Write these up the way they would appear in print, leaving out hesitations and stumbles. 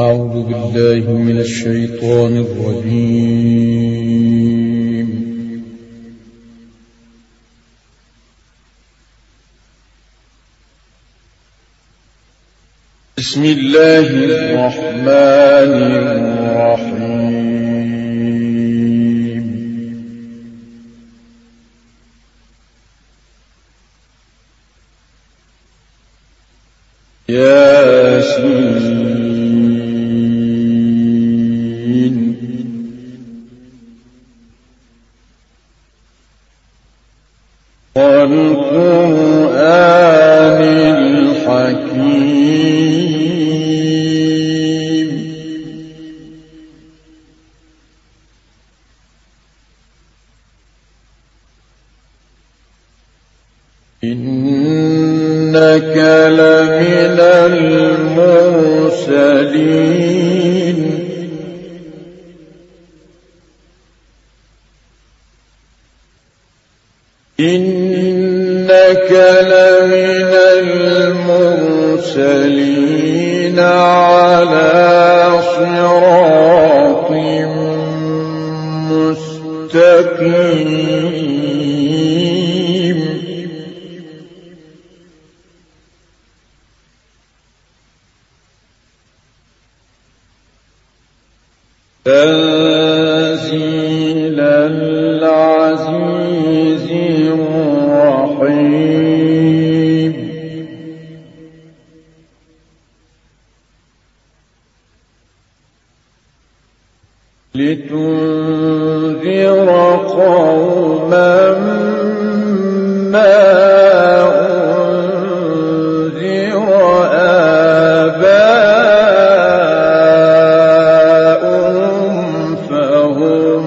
أعوذ بالله من الشيطان الرجيم. بسم الله الرحمن الرحيم. ياسين والقرآن الحكيم. إنك لمن المرسلين. إنك لمن المرسلين على صراط مستقيم. تنزيل العزيز الرحيم. لتنذر قوما ما أنذر آباؤهم فهم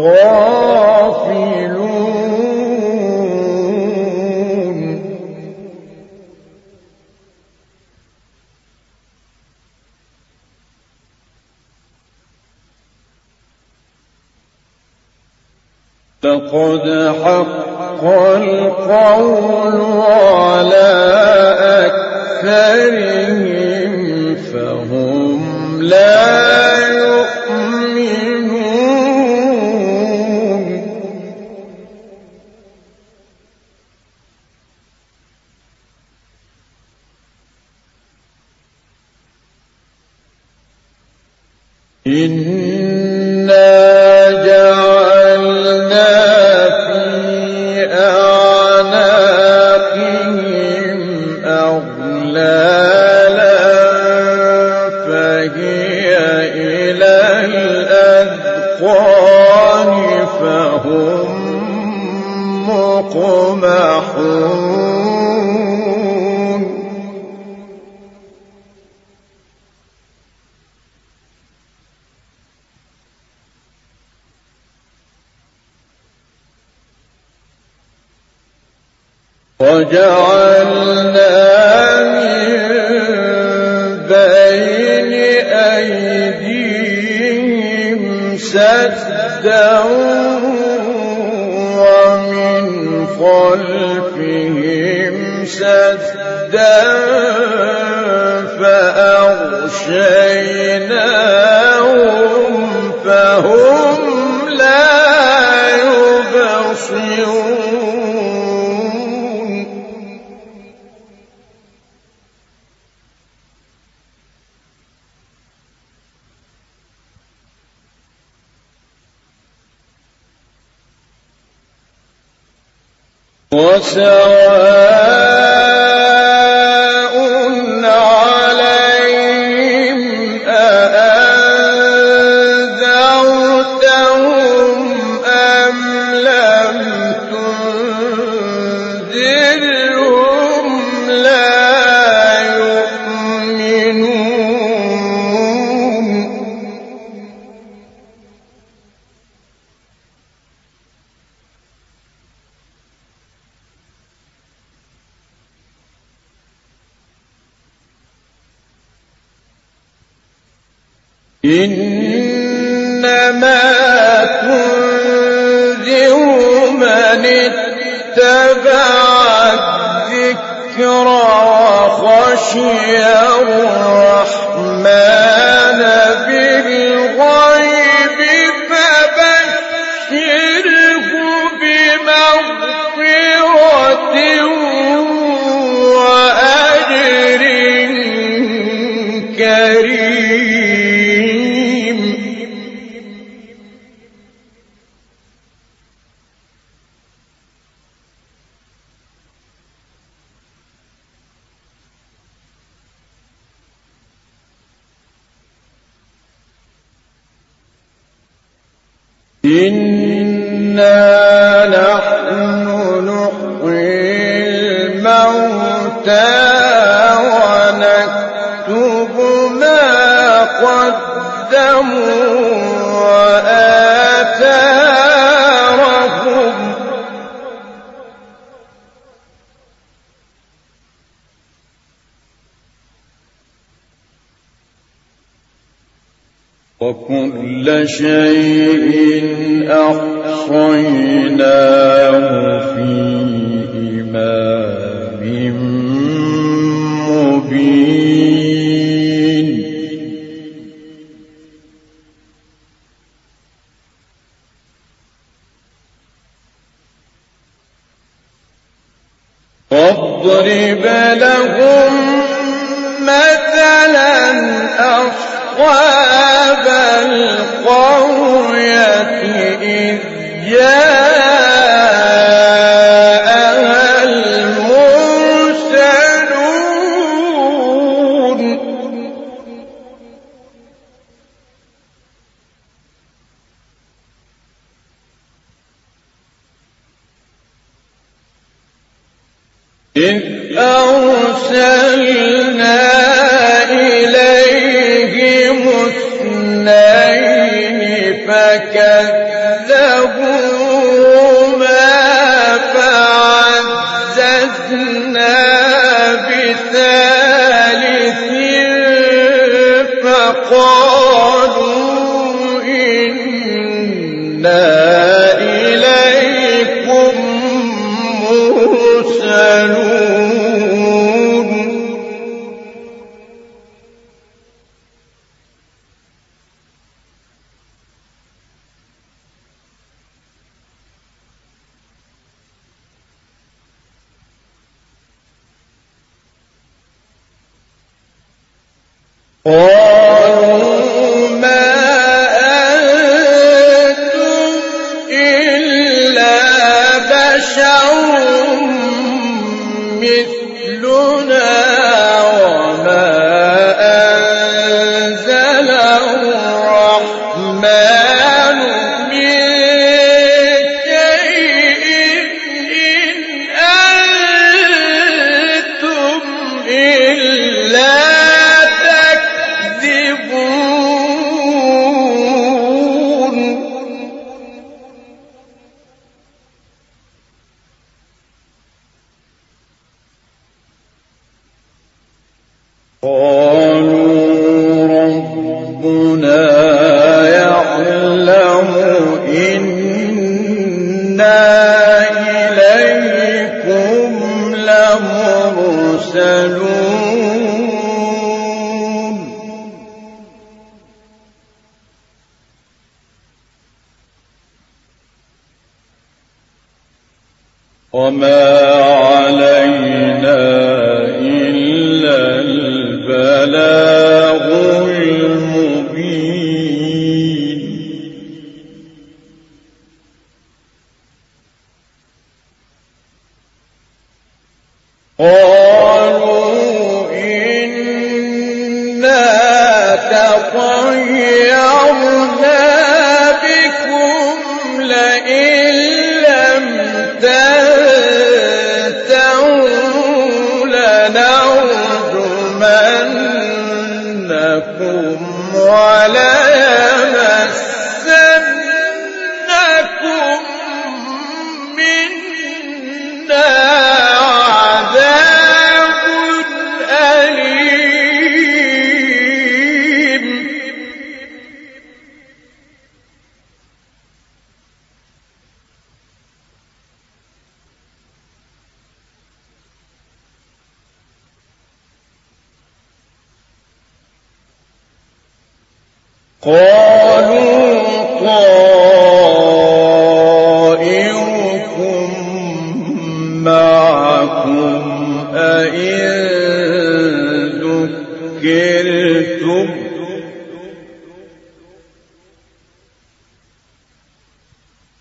غافلون. لقد حق القول على أكثرهم فهم لا يؤمنون. إنا جعلنا في أعناقهم أغلالا فهي إلى الأذقان فهم مقمحون. وجعلنا من بين أيديهم سدا ومن خلفهم سدا فأغشيناهم فهم لا يبصرون. وسواء عليهم أأنذرتهم أم لم تنذرهم لا يؤمنون. إنما تنذر من اتبع الذكر وخشي الرحمن كريم إنا نحن نحيي الموتى ونكتب ما قدموا وآثارهم وكل شيء أحصيناه في إمام مبين واضرب لهم مثلا أصحاب القرية إذ جاءها المرسلون إذ أرسلنا إليهم اثنين فكذبوهما فعززنا بثالث فقالوا إنا إليكم مرسلون قالوا ما أنتم إلا بشر مثلنا وما أنزل الرحمن من شيء إن أنتم إلا قالوا ربنا يعلم إنا إليكم لمرسلون وما علينا إلا البلاغ المبين قالوا إنا تطيرنا بكم لئن لم تنتهوا لنرجمنكم وليمسنكم منا عذاب أليم قالوا طائركم معكم أئن ذكرتم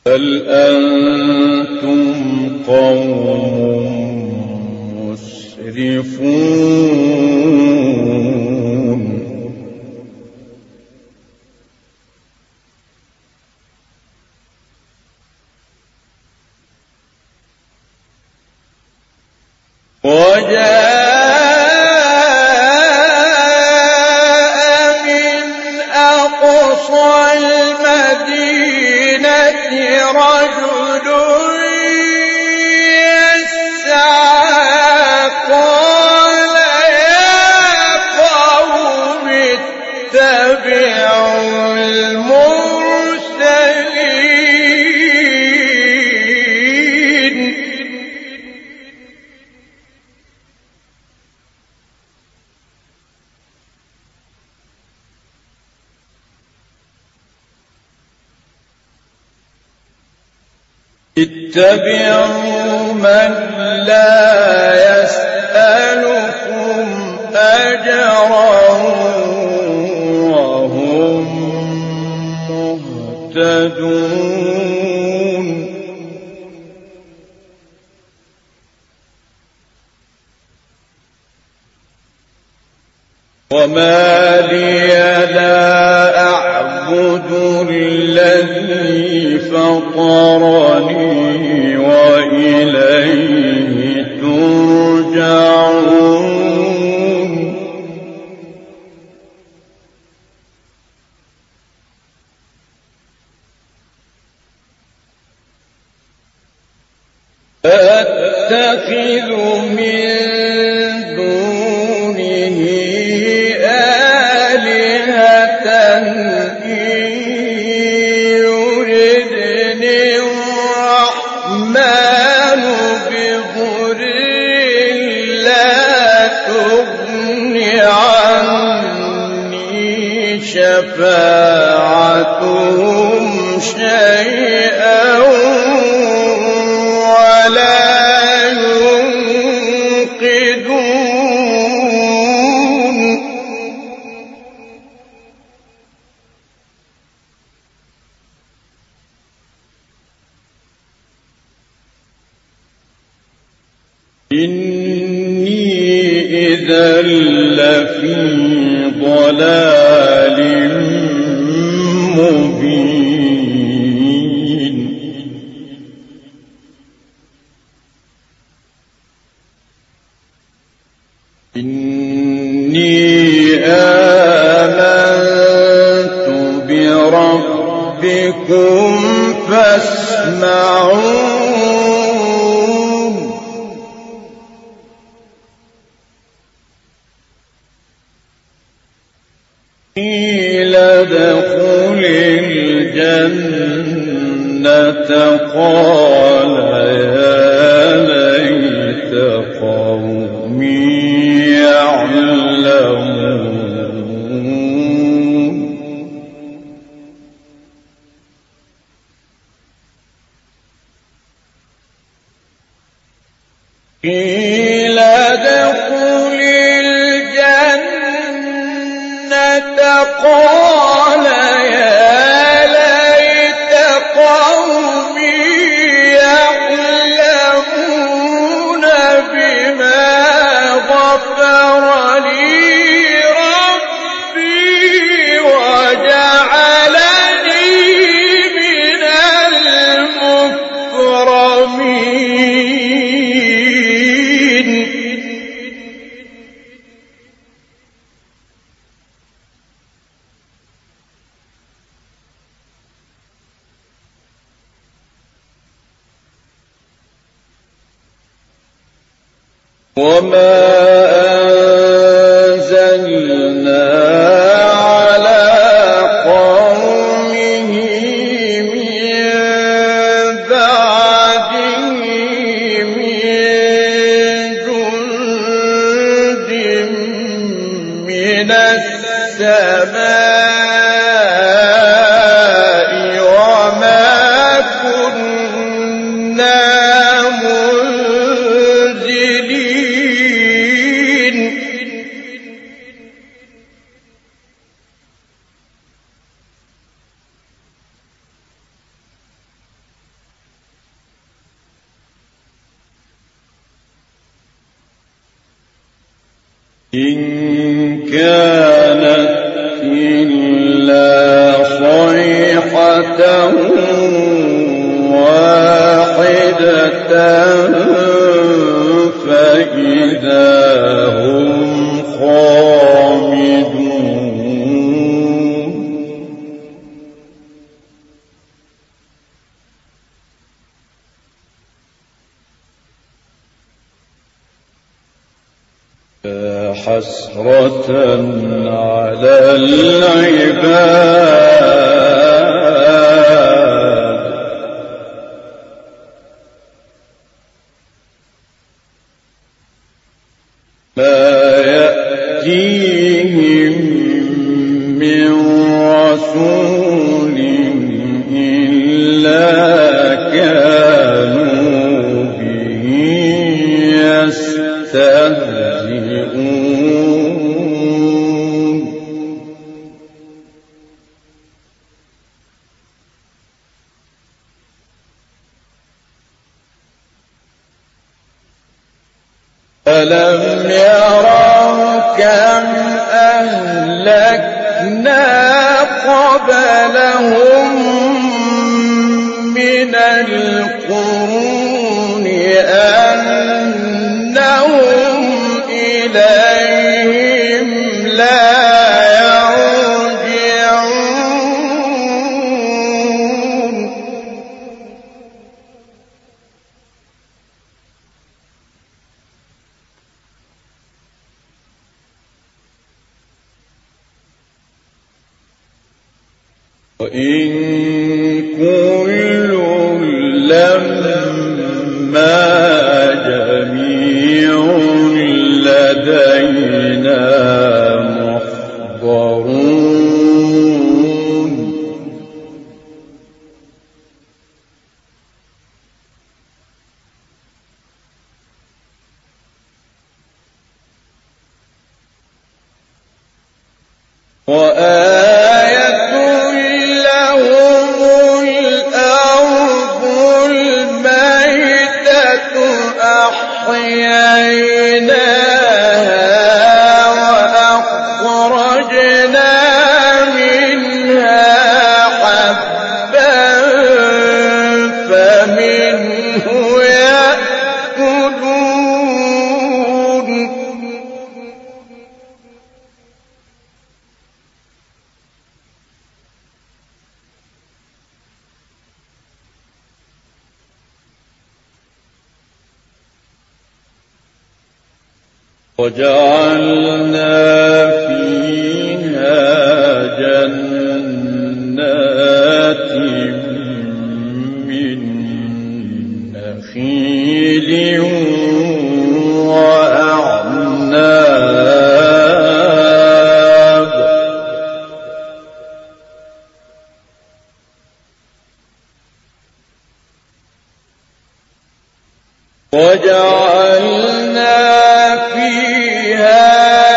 بل أنتم قوم مسرفون وجاء من أقصى المدينة رجل يسعى قال يا قوم اتبعوا المرسلين اتبعوا من لا يسألكم أجرا وهم مهتدون وما لي لا أعبد الذي فطرني وإليه ترجعون أتخذ من دونه آلهة إن يردني الرحمن بضر لا تغن عني شفاعتهم شيئا ولا ينقذون إني إذا لفي ضلال مبين إني آمنت بربكم فاسمعون قيل ادخل الجنة قال يا ليت قومي يعلمون قيل ادخل الجنة قال يا ليت قومي يعلمون بما غفر لي ربي وجعلني من المكرمين وما أنزلنا على قومه من بعده من جند من السماء وما كنا منزلين إن كانت إلا صيحة واحدة فإذا هم خامدون. حسرة على العباد ما يأتيهم من رسول إلا كانوا به يستهزئون. ألم يروا كم أهلكنا قبلهم من القرون أنهم إليهم لا يرجعون. وإن كل لما جميع لدينا محضرون. وآية لهم الأرض الميتة أحييناها وأخرجنا منها حبا فمنه يأكلون. وجعلنا فيها جنات من نخيل وأعناب وجعلنا فيها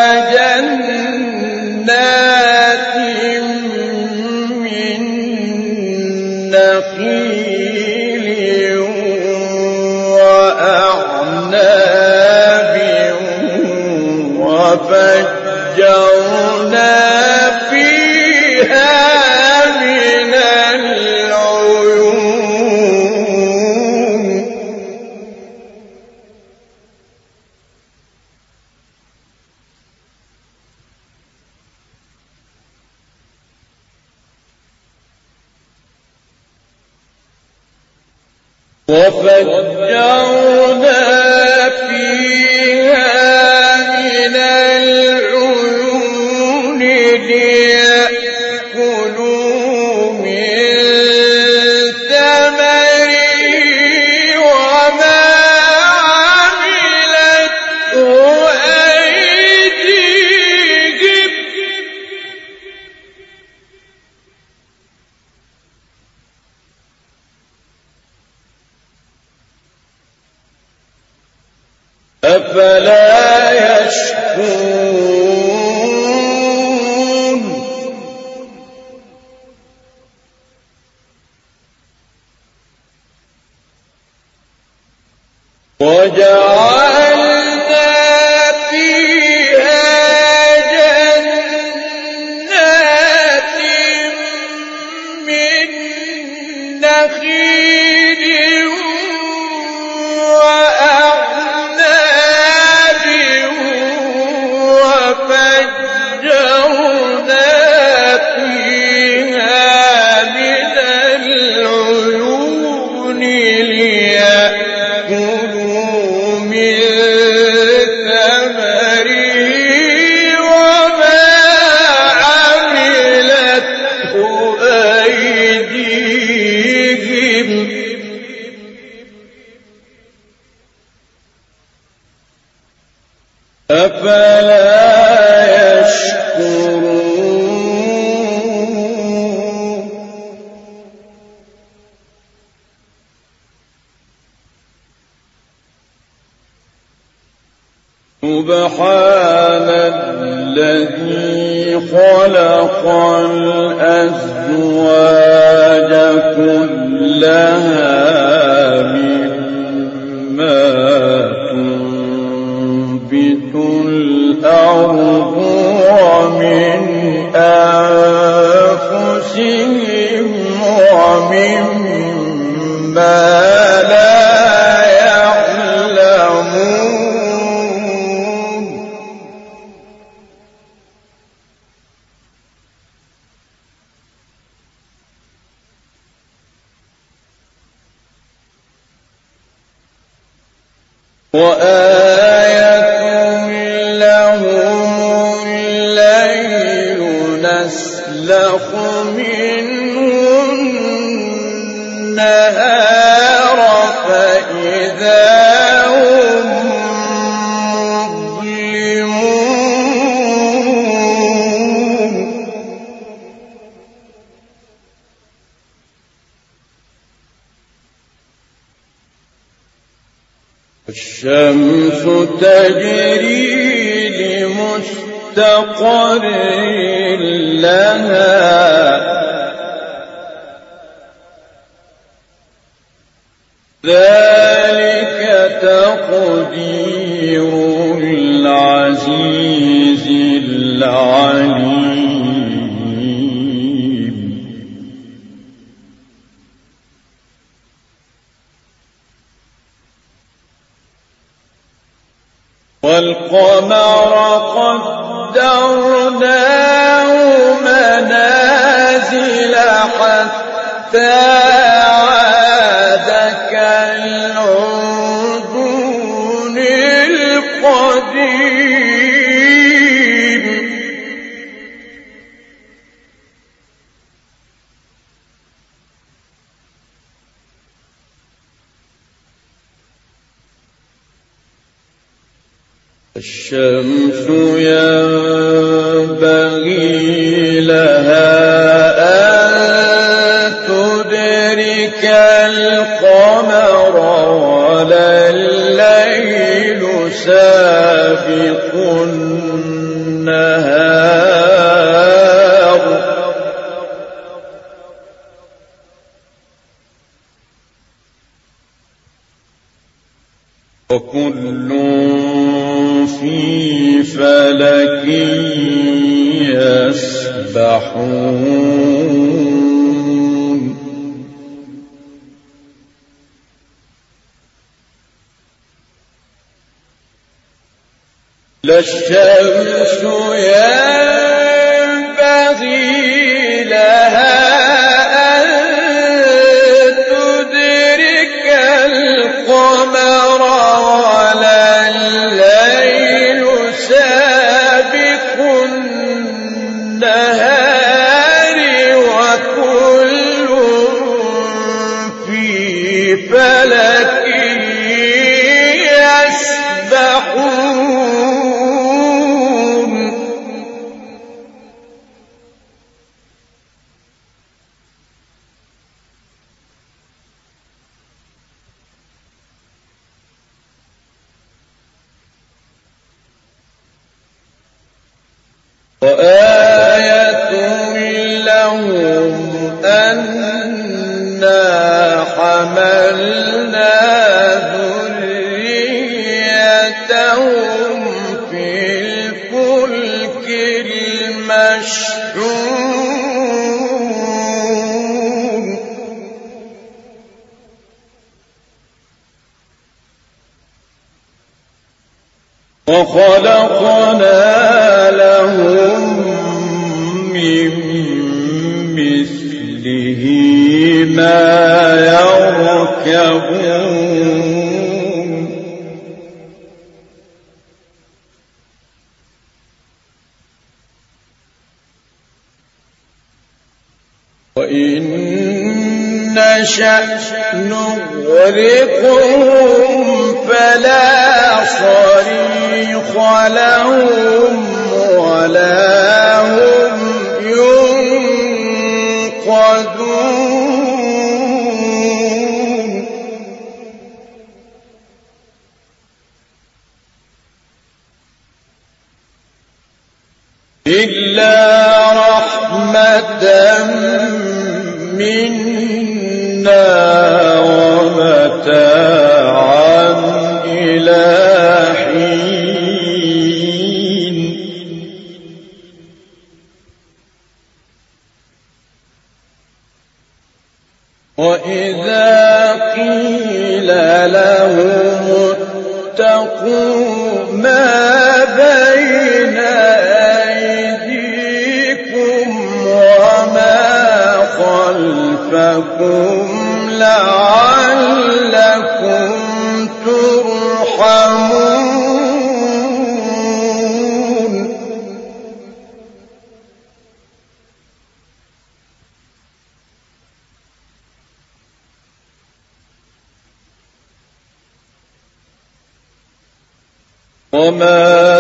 جنات من نخيل وأعناب وفجرنا فيها من العيون. وفجرنا فيها من العيون ليأكلوا من ثمره وما عملته أيديهم أفلا يشكرون. وجعلنا فيها نخيل وأعناب وفجرنا فيها من العيون ليأكلوا من ثمره وما عملته أيديهم أفلا يشكرون سبحان الذي خلق الأزواج كلها مما تنبت الأرض ومن أنفسهم ومما لا يعلمون وآية لهم الليل نسلخ منه النهار فإذا هم مظلمون الشمس تجري لمستقر لها ذلك تقدير العزيز العليم والقمر قدرناه منازل حتى عاد كالعرجون القديم الشمس ينبغي لها أن تدرك القمر ولا الليل سابق النهار وكل في فلك يسبحون لا الشمس ينبغي لها أن تدرك القمر ولا الليل سابق النهار وكل في فلك يسبحون وآية لهم أنا حملنا ذريتهم في الفلك المشحون وخلقنا لهم من مثله ما يركبون وإن نشأ نغرقهم فلا صريخ لهم ولا هم ينقذون إلا رحمة منا ومتاعا إلى حين وإذا قيل لهم اتقوا ما بين أيديكم وما خلفكم لعلكم ترحمون وما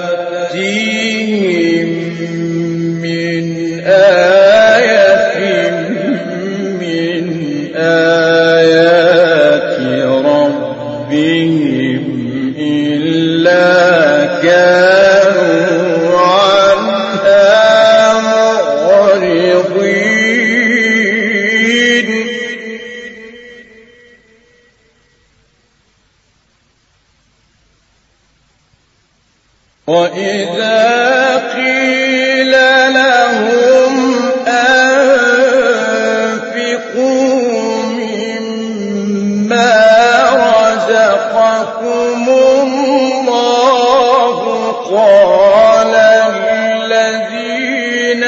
تأتيهم من آية من آيات ربهم إلا كانوا عنها معرضين وإذا قيل لهم أنفقوا مما رزقكم الله قال الذين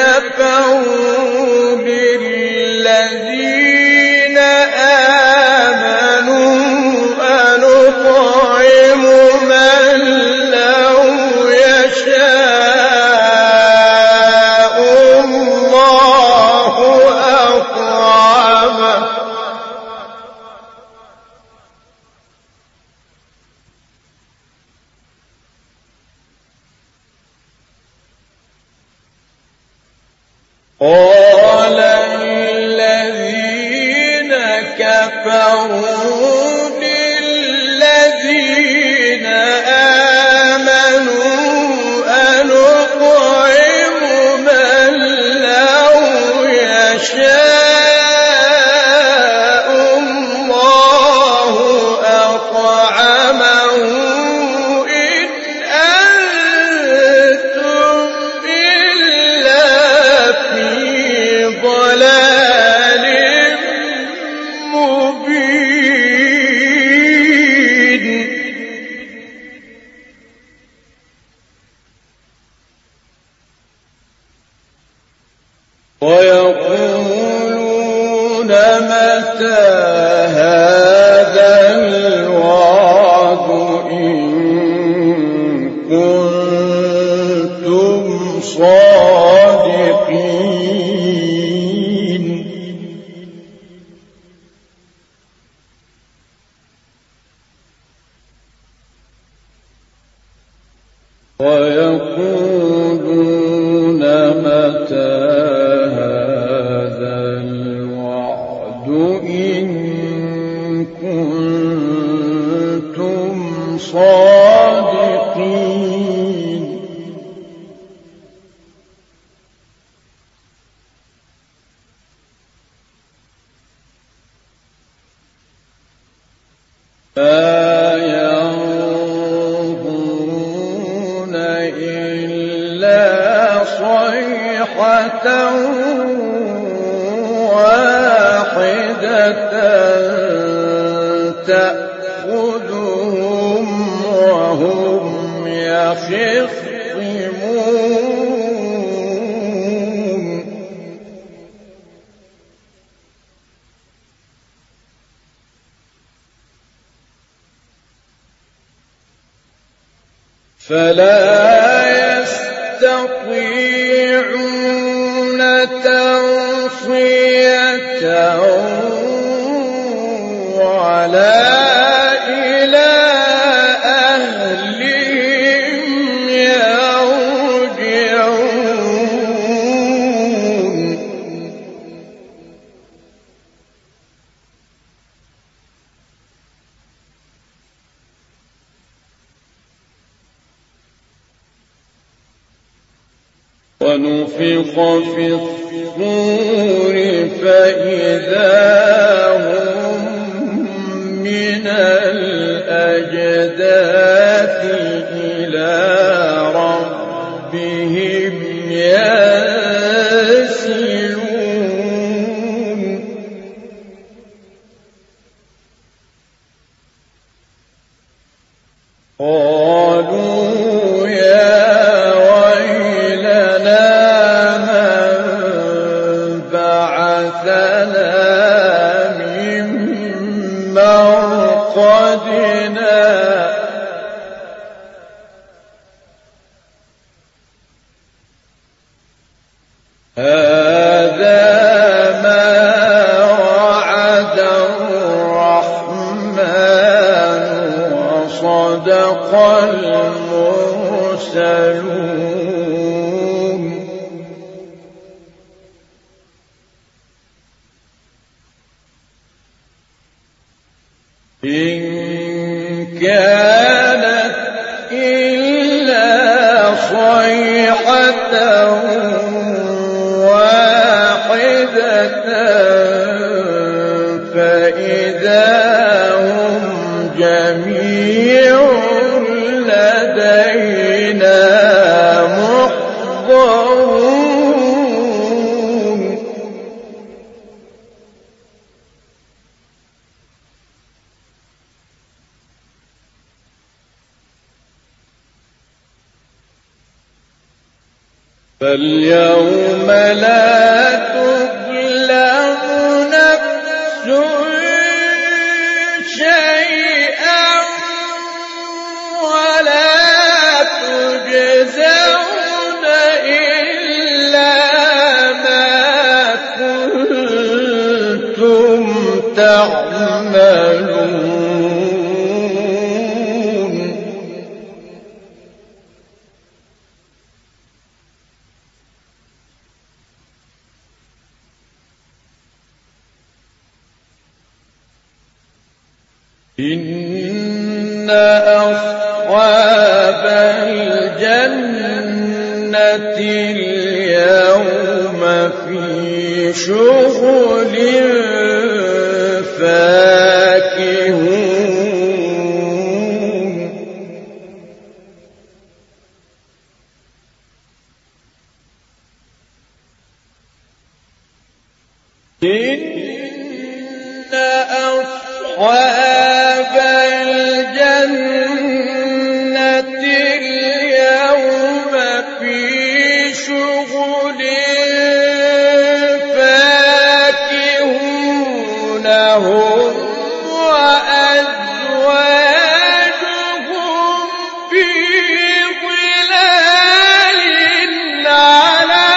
كفروا للذين آمنوا أنطعم من لو يشاء الله أطعمه قال الذين كفروا للذين آمنوا أنطعم من لو يشاء الله أطعمه إن أنتم إلا في ضلال مبين ويقولون متى هذا الوعد إن كنتم صادقين ويقولون متى هذا الوعد إن كنتم صادقين لا ينظرون إلا صيحة واحدة تأخذهم وهم يخصمون فلا يستطيعون توصية ولا إلى أهلهم يرجعون ونفخ في الصور فإذا هم من الأجداث إلى ربهم ينسلون قالوا يا ويلنا من بعثنا من مرقدنا هذا ما وعد الرحمن وصدق المرسلون إن كانت إلا صيحة واحدة فإذا هم جميع لدينا محضرون فاليوم لا تظلم نفس شيئا ولا تجزون إلا ما كنتم تعملون إن أصحاب الجنة اليوم في شغل فاكهون إن أصحاب الجنة اليوم في شغل فاكهون هم وأزواجهم في ظلال على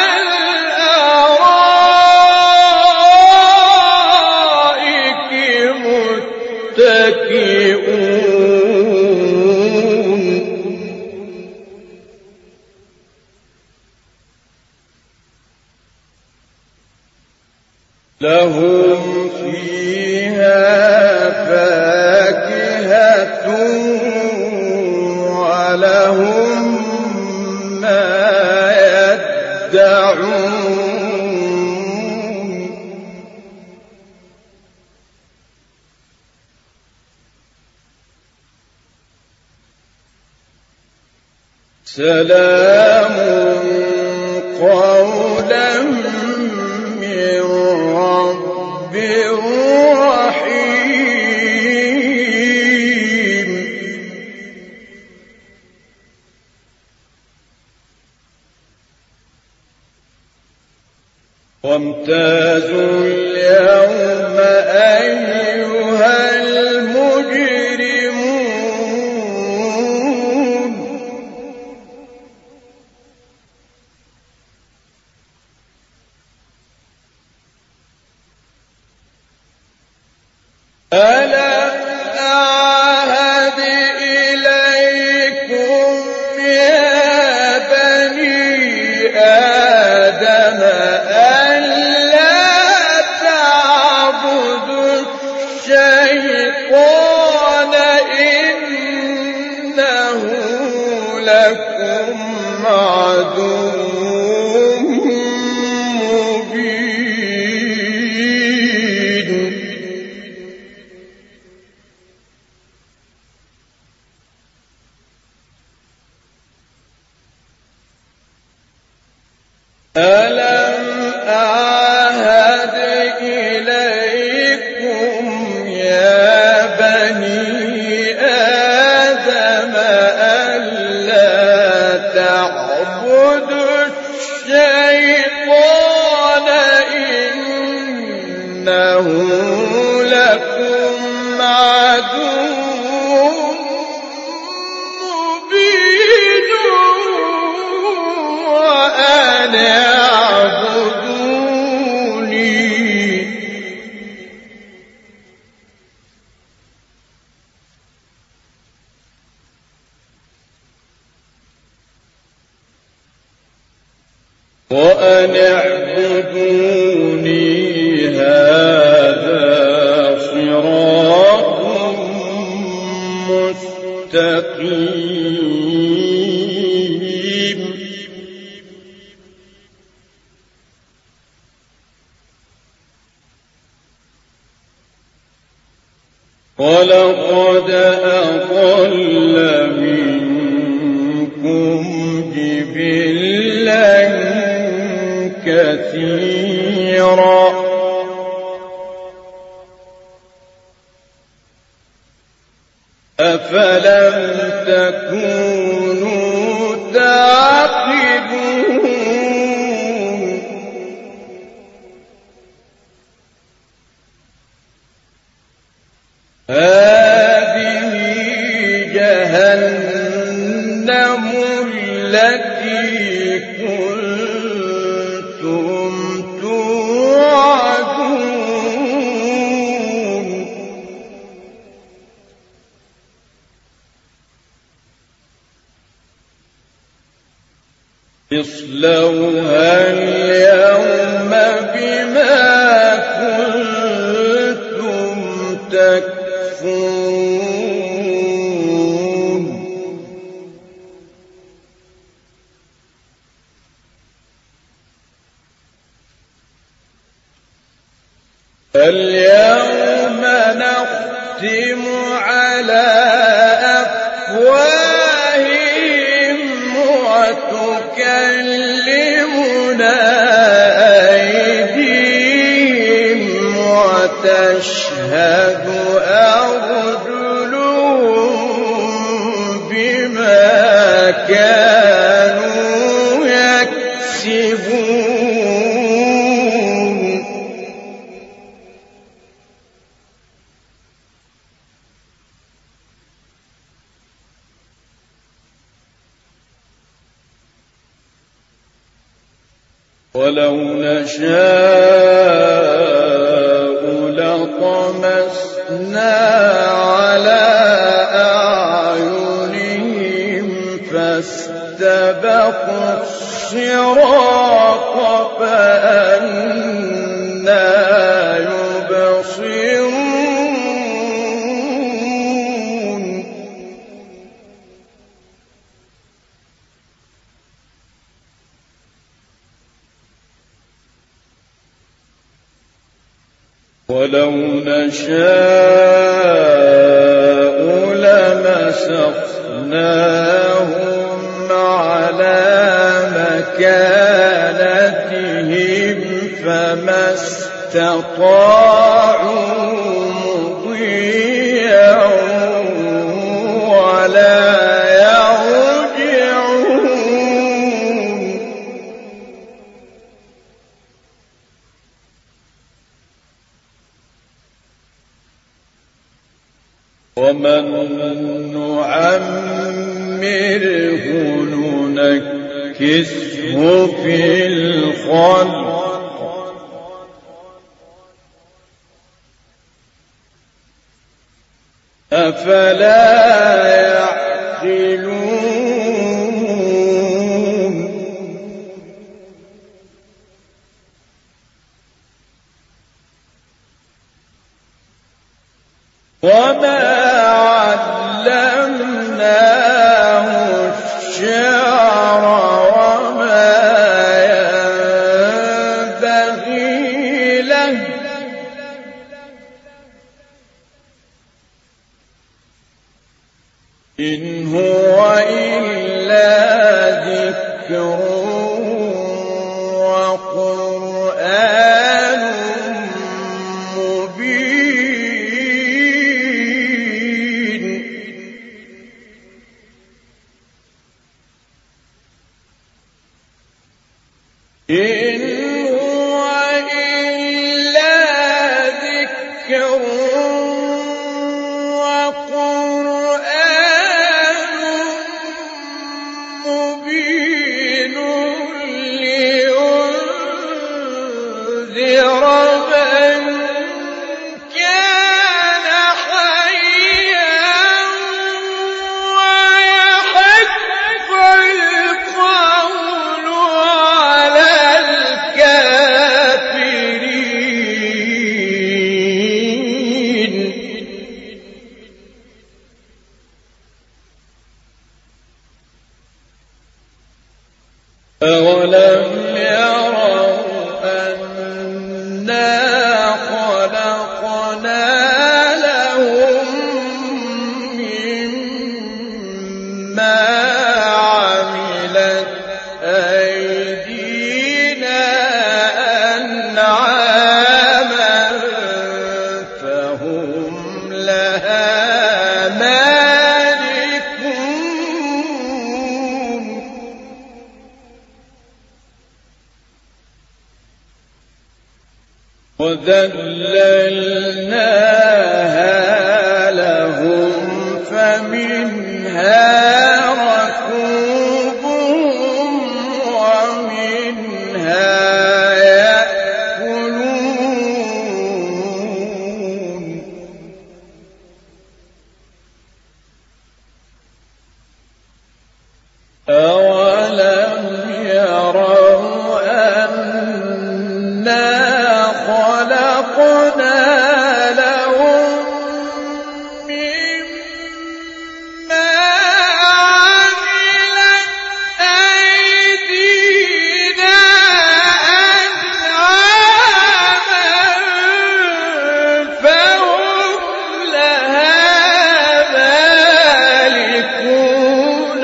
الأرائك متكئون لهم فيها فاكهة ولهم ما يدعون سلام قولا من رب رحيم. وامتازوا اليوم أيها المجرمون ألم أعهد إليكم يا بني آدم ألا تعبدوا الشيطان إنه لكم عدو ألم أعهد إليكم يا بني آدم ألا تعبدوا الشيطان إنه لكم عدو مبين وأنا وأن اعبدوني هذا صراط مستقيم ولقد أضل منكم جبلا كثيرا أفلم تكونوا تعقلون هذه جهنم التي كنتم توعدون اصلوها اليوم بما كنتم تكفرون اليوم نختم على أفواههم وتكلمنا أيديهم وتشهد أرجلهم بما كانوا يكسبون ولو نشاء لطمسنا على أعينهم فاستبقوا الصراط فأنى يبصرون ولو نشاء لمسخناهم على مكانتهم فما استطاعوا مضيا ولا يرجعون ومن نعمره ننكسه في الخلق أفلا يعقلون وما علمناه الشعر وما ينبغي له إن هو إلا ذكر وقرآن مبين إن هو إلا ذكر أولم يروا أنا خلقنا لهم مما عملت أيدينا أنعاما فهم لها وذللناها لهم فمنها ركوبهم ومنها يأكلون أولم يروا أنا خلقنا لهم مما عملت أيدينا أنعاما فهم لها مالكون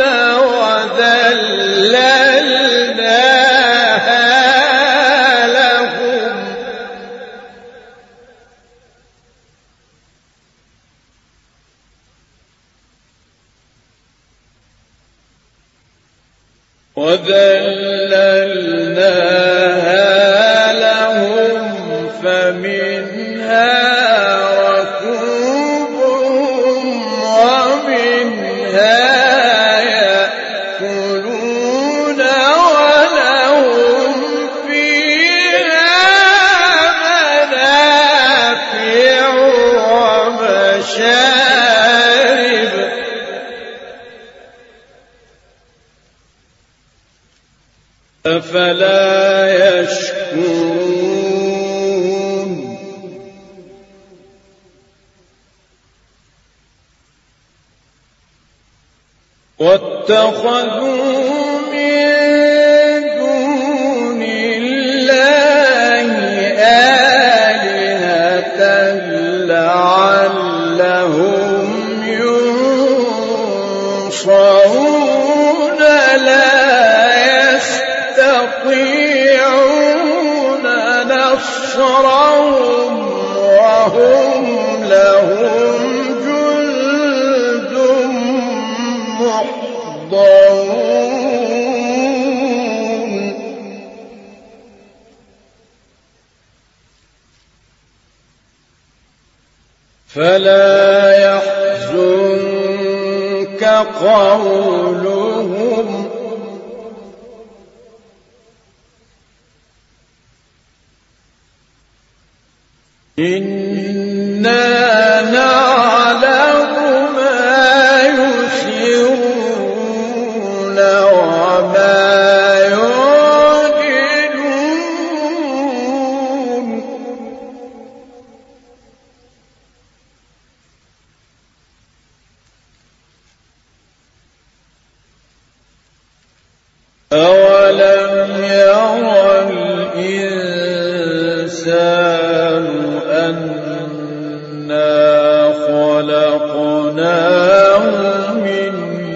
وذللناها لهم فمنها ركوبهم ومنها يأكلون ولهم فيها منافع ومشارب أفلا يشكرون واتخذوا من دون الله آلهة لعلهم ينصرون لا يستطيعون نصرهم وهم لهم جند محضرون فلا يحزنك يحزنك قولهم إنا نعلم ما يسرون وما يعلنون أولم يرى الإنسان أنا خلقناه من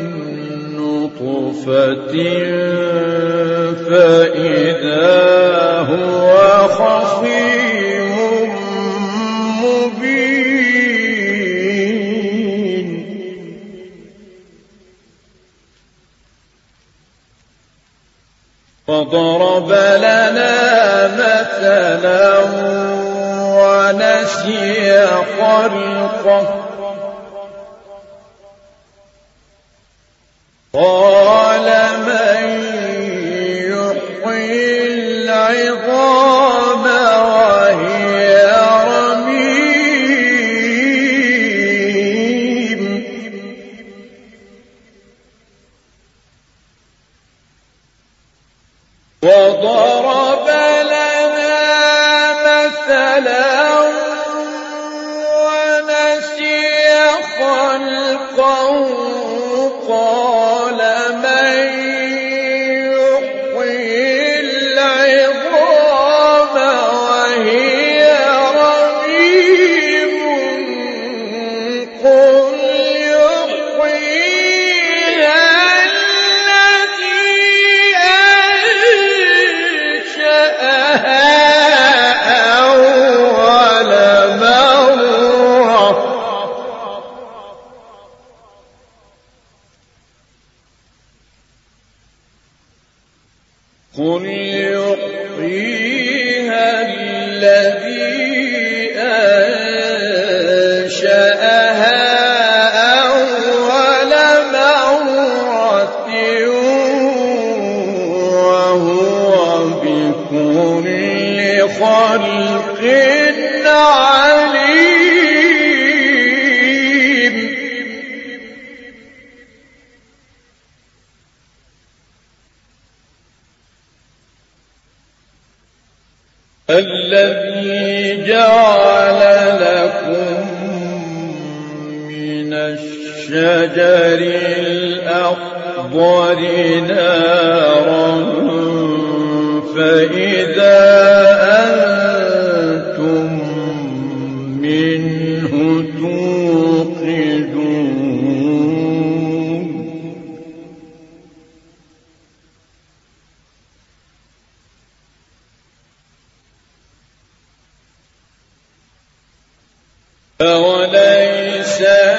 نطفة فإذا هو خصيم مبين فضرب لنا مثلا ونسي خلقه قال من يحيي العظام وهي رميم وضرب لنا مثلا ونسي خلقه قال من يحيي العظام وهي رميم قل يحييها الذي أنشأها أول مرة قل يحييها الذي أنشأها أول مرة وهو بكل خلق عليم الذي جعل لكم من الشجر الأخضر نارا فإذا أنتم منه توقدون أوليس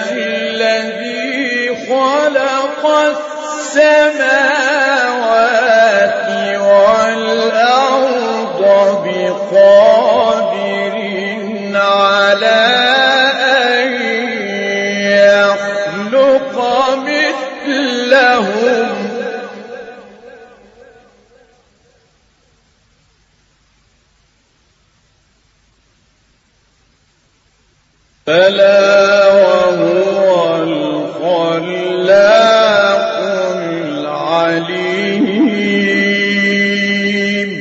الذي خلق السماوات والأرض بقادر على أن يخلق مثلهم بلى وهو الخلاق العليم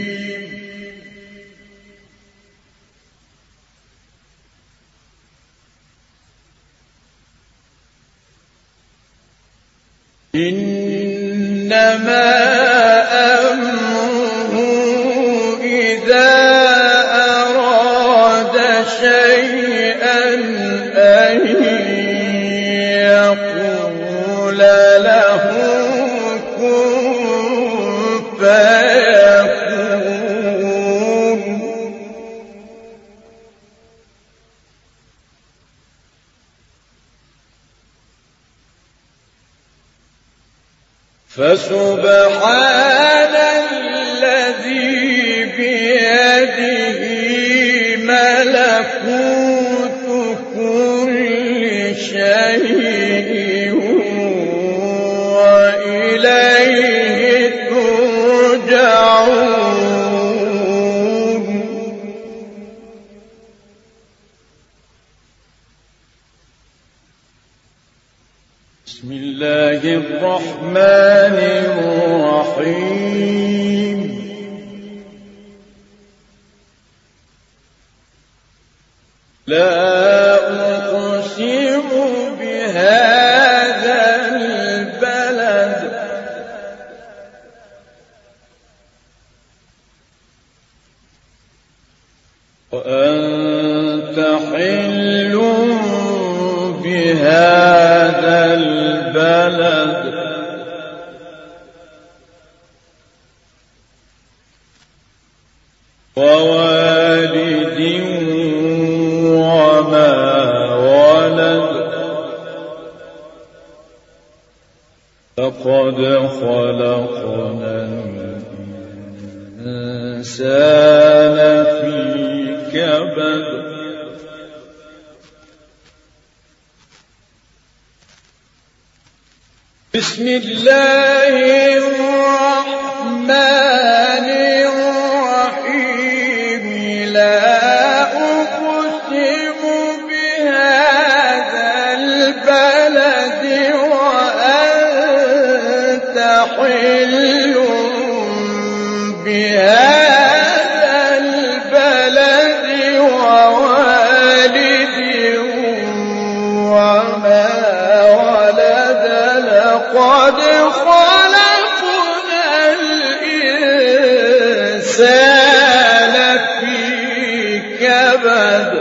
إنما أمره إذا أراد شيئا أن يقول له كن فيكون فسبحان الذي بيده ملكوت كل شيء شيء وإليه ترجعون. بسم الله الرحمن الرحيم. لا أقسم بهذا البلد وأنت حل بهذا البلد ووالد وما ولد لقد خلقنا الإنسان في كبد. بسم الله الرحمن الرحيم. لا أقسم بهذا البلد وأنت حل بهذا البلد ووالد وما ولد لقد خلقنا الإنسان في كبد.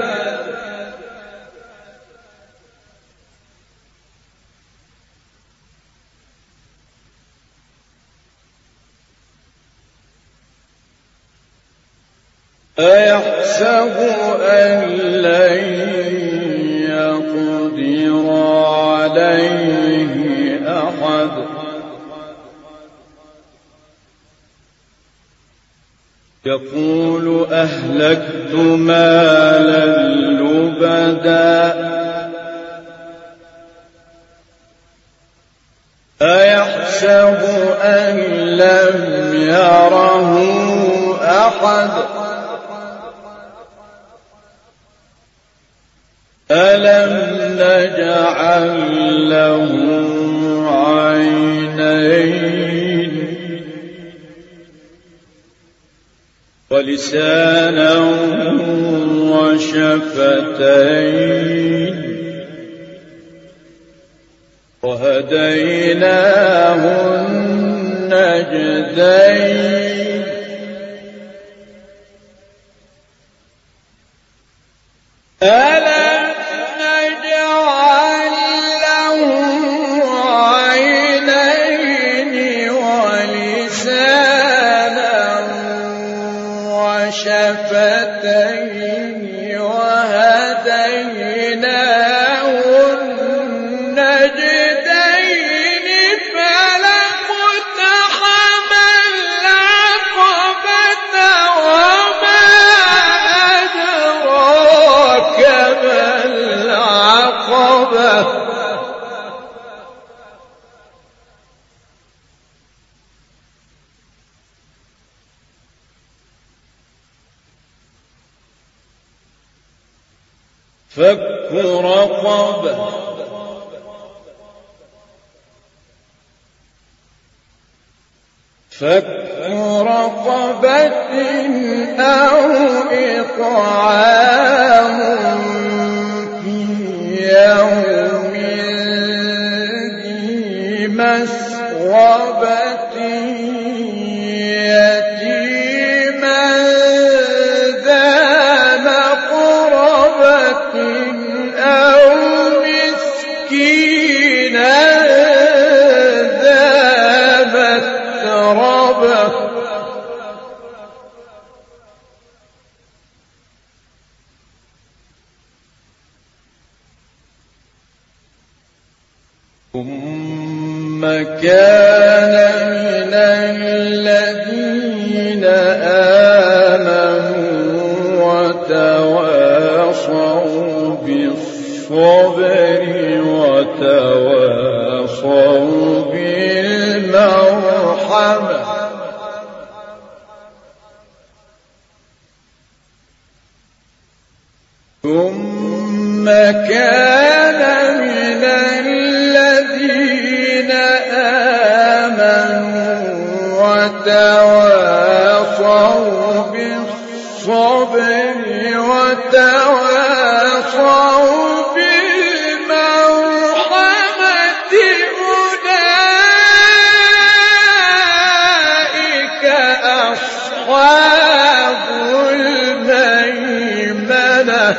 أيحسب أن لن يقدر عليه أحد يقول أهلكت مالا لبدا أيحسب أن لم يره أحد ألم نجعل له عينين ولسانا وشفتين وهديناه النجدين ألم نجعل له عينين ولسانا وشفتين وهديناه النجدين فلا اقتحم العقبة وما أدراك ما العقبة فك رقبة أو إطعام في يوم ذي مسغبة يتيما ذا مقربة أو مسكينا ذا متربة ثم كان من الذين آمنوا وتواصوا بالصبر وتواصوا بالمرحمة ثم كان من الذين آمنوا وتواصوا بالصبر وتواصوا بالمرحمة أولئك أصحاب الميمنة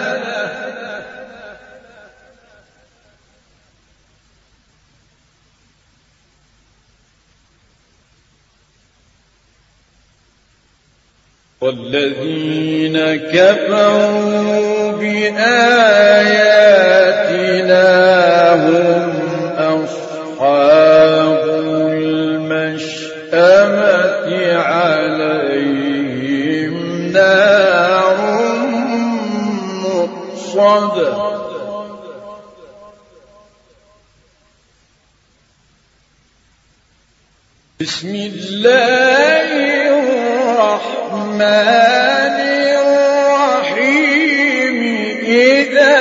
والذين كفروا بآياتنا هم أصحاب المشأمة عليهم نار مؤصدة بسم الله الرحمن الرحيم إذا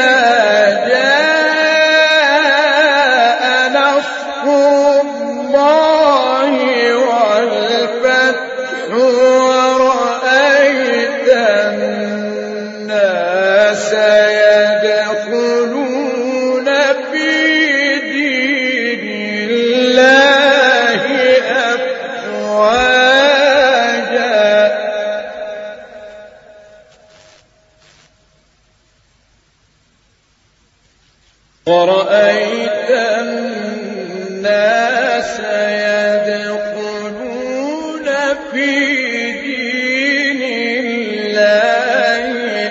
جاء نصر الله والفتح ورأيت الناس يدخلون في دين الله أفواجا ورأيت الناس يدخلون في دين الله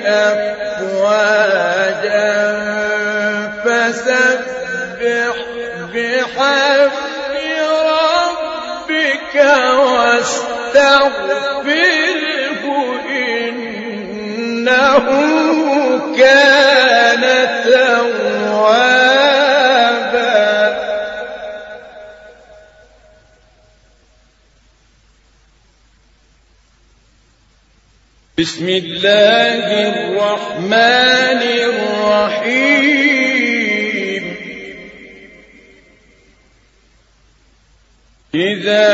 أفواجا فسبح بحمد ربك واستغفره إنه كان توابا بسم الله الرحمن الرحيم إذا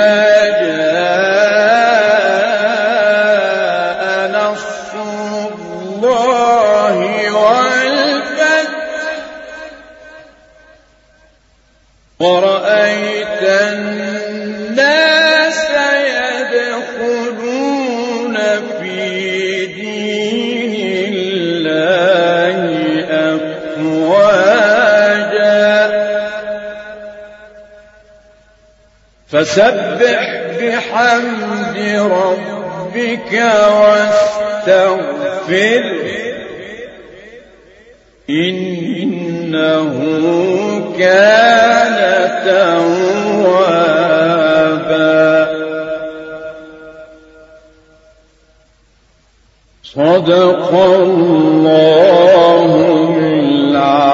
جاء نصر الله والفتح ورأيت الناس يدخلون في دين الله أفواجا فسبح بحمد ربك واستغفره إنه كان توابا صدق الله العظيم.